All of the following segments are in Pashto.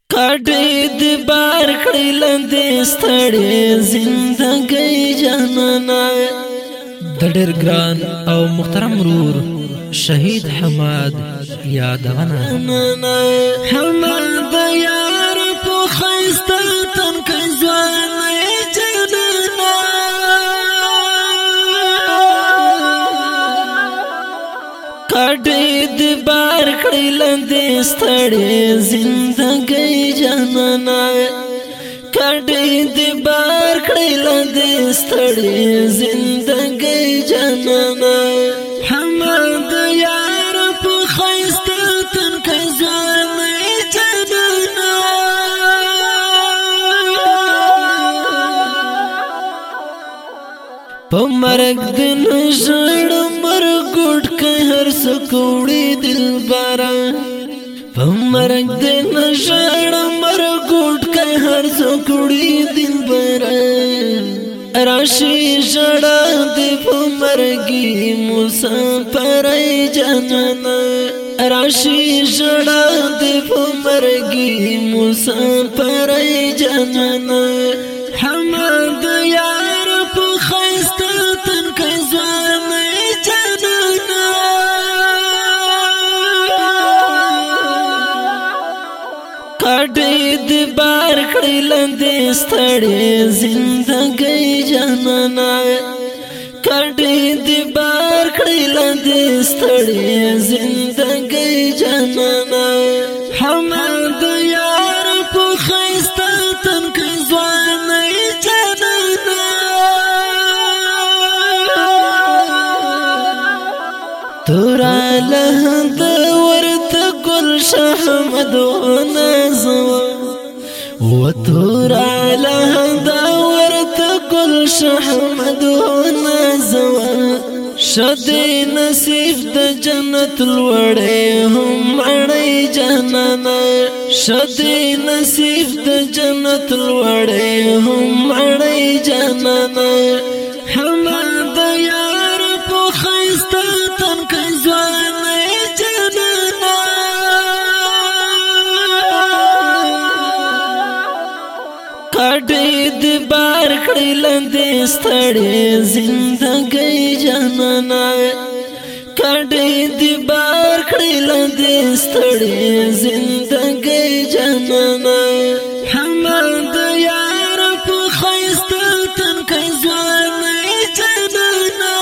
کاټې د بار کړې لاندې ستړې زندګۍ جانانه د ډېر ګران او محترم ورور شهید حماد یادونه حماد یار په خسته تن کې ځوان جانانه کاټې د بار کړې لاندې ستړې زندګۍ جانانه کاټې د بار کړې لاندې ستړې زندګۍ جانانه حماد یار په خسته تن کې ځوان جانانه په مرګ د نژړ مرګ که هر سکوڑی دل بارا پمرگ دے نشاڑ مرگوٹ که هر سکوڑی دل بارا راشی شڑا دے پمرگی مسافرای جانانا راشی شڑا دے پمرگی مسافرای جانانا حماد یار پو خیستا تن کزوان کاټې د بار کړې لاندې ستړې زندګۍ جانانه کاټې د بار کړې لاندې ستړې زندګۍ جانانه حماد یار په خسته تن کې ځوان جانانه تورا له د ورته ګل شهمدونه وتورا لهدا ورت گل شحمدونه زوا شدی نصیب د جنت لوړې هم اړې جانانا شدی نصیب د جنت لوړې هم اړې جانانا حماد یار په خسته تن کې ځوان کاټې د بار کړې لاندې ستړې زندګۍ جانانه کاټې د بار کړې لاندې ستړې زندګۍ جانانه حماد یار په خسته تن کې ځوان جانانه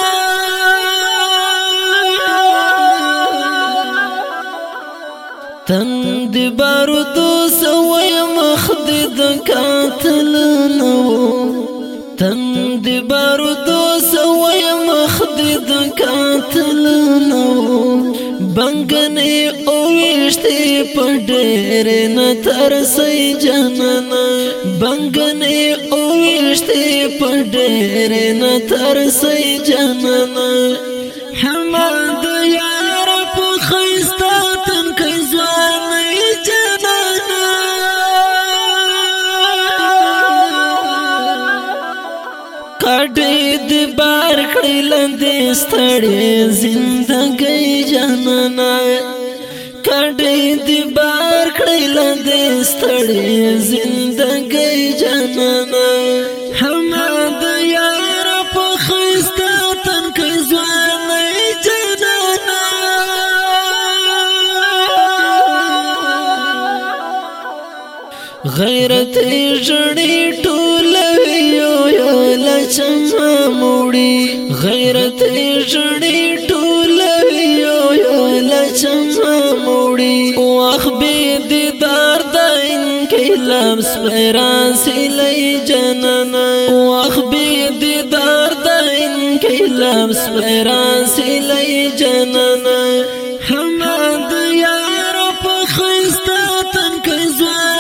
تن د بارودو سوې مخ د قاتل نو تن د بارودو سوې مخ د قاتل نو بنګنې او وشتي په ډېر نه ترسي جانانه بنګنې او وشتي په ډېر نه ترسي جانانه حماد یار په خسته تن کې ځوان جانانه کاټې د بار کړې لاندې ستړې زندګۍ جانانه کاټې د بار کړې لاندې ستړې زندګۍ جانانه حماد یار په خسته تن کې ځوان جانانه غیرت جړې ټولوي یو لچما موړي غیرت جړې ټولوي یو لچما موړي واخ به دیدار د انقلاب سپرانسي لې جانانه واخ به دیدار د انقلاب سپرانسي لې جانانه حماد یار په خسته تن کې ځوان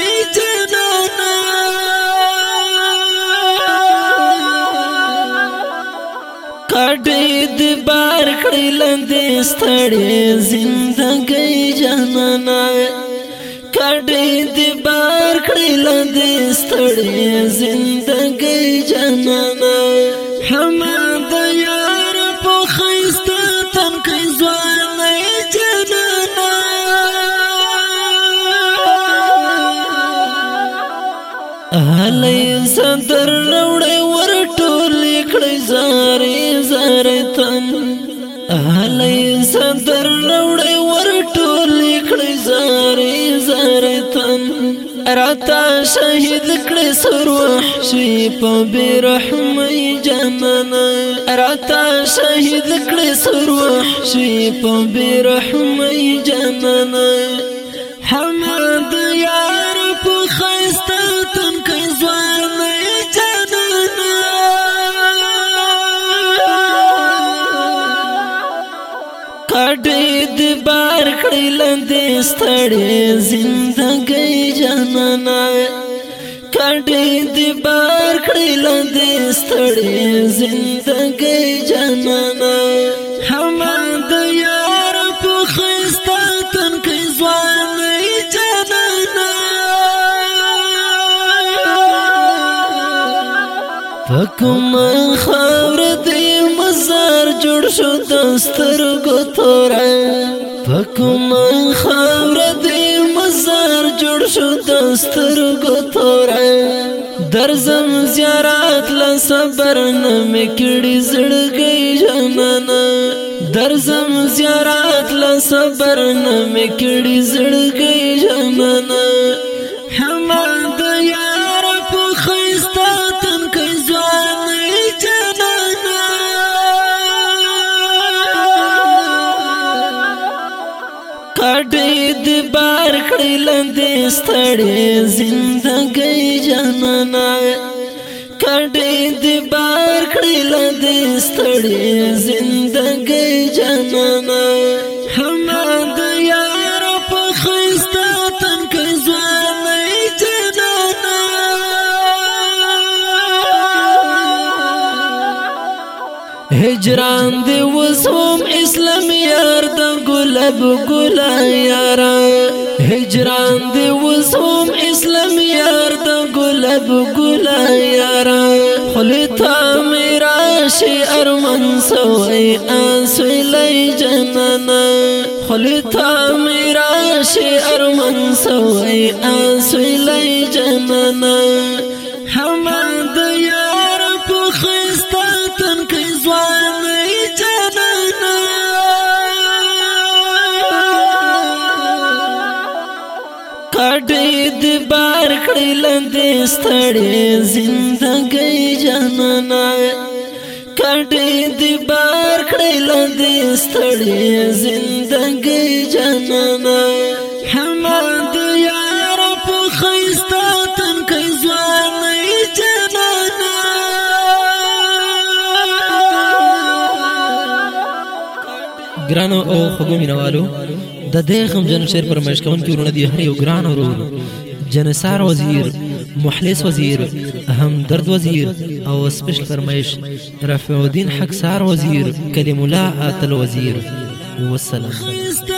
کاټې د بار کړې لاندې ستړې زندګۍ جانانه کاټې د بار کړې لاندې ستړې زندګۍ جانانه حماد یار په خسته تن کې ځوان جانانه اهلی صدر روڑی ورطولی کڑی زاری زاری تن اهلی صدر روڑی ورطولی کڑی زاری زاری تن راتا شهید کڑی سر وحشی پا برحمی جانانا راتا شهید کڑی سر وحشی پا برحمی جانانا حمد یار پا خیستا تن کئی زوانی جانانا کاڑی دی بار کڑی لندی ستڑی زندگی جانانا کاڑی دی بار کڑی لندی ستڑی زندگی جانانا حمد یار پا خیستا تن کئی زوانی جانانا فکم خاور دی مزار جوڑ شو دستر گو تورا فکم خاور دی مزار جوڑ شو دستر گو تورا درزم زیارات لصبر نمکڑی زڑگئی جانانا درزم زیارات لصبر نمکڑی زڑگئی جانانا حمد یار پا خیستا تن کئی زوانی جانانا کاڑی دی بار کڑی لندی ستڑی زندگی جانانا کاڑی دی بار کڑی لندی ستڑی زندگی جانانا حمد یار پا خیستا تن کئی زوانی جانانا هجران دی وزوم اسلام یار دا گلاب گلا یارا هجران دی وزوم اسلام یار دا گلاب گلا یارا خلطا میرا شی ارمن سوئی آسوی لی جنانا خلطا میرا شی ارمن سوئی آسوی لی جنانا حمد یار پا خیستا تن کئی زوانی جانانا کاڑی دی بار کڑی لندی ستڑی زندگی جانانا کاڑی دی بار کڑی لندی ستڑی زندگی جانانا حمد یار پا خیستا تن کئی زوانی جانانا گرانو او خوږو مینوالو د دې غمجن شعر پر مشکون کې ورونه دي هر یو ګران ورور جنسار وزیر محلس وزیر همدرد وزیر او سپیشل فرمایش رفیع الدین حق سار وزیر کلیم الله آتل وزیر والسلام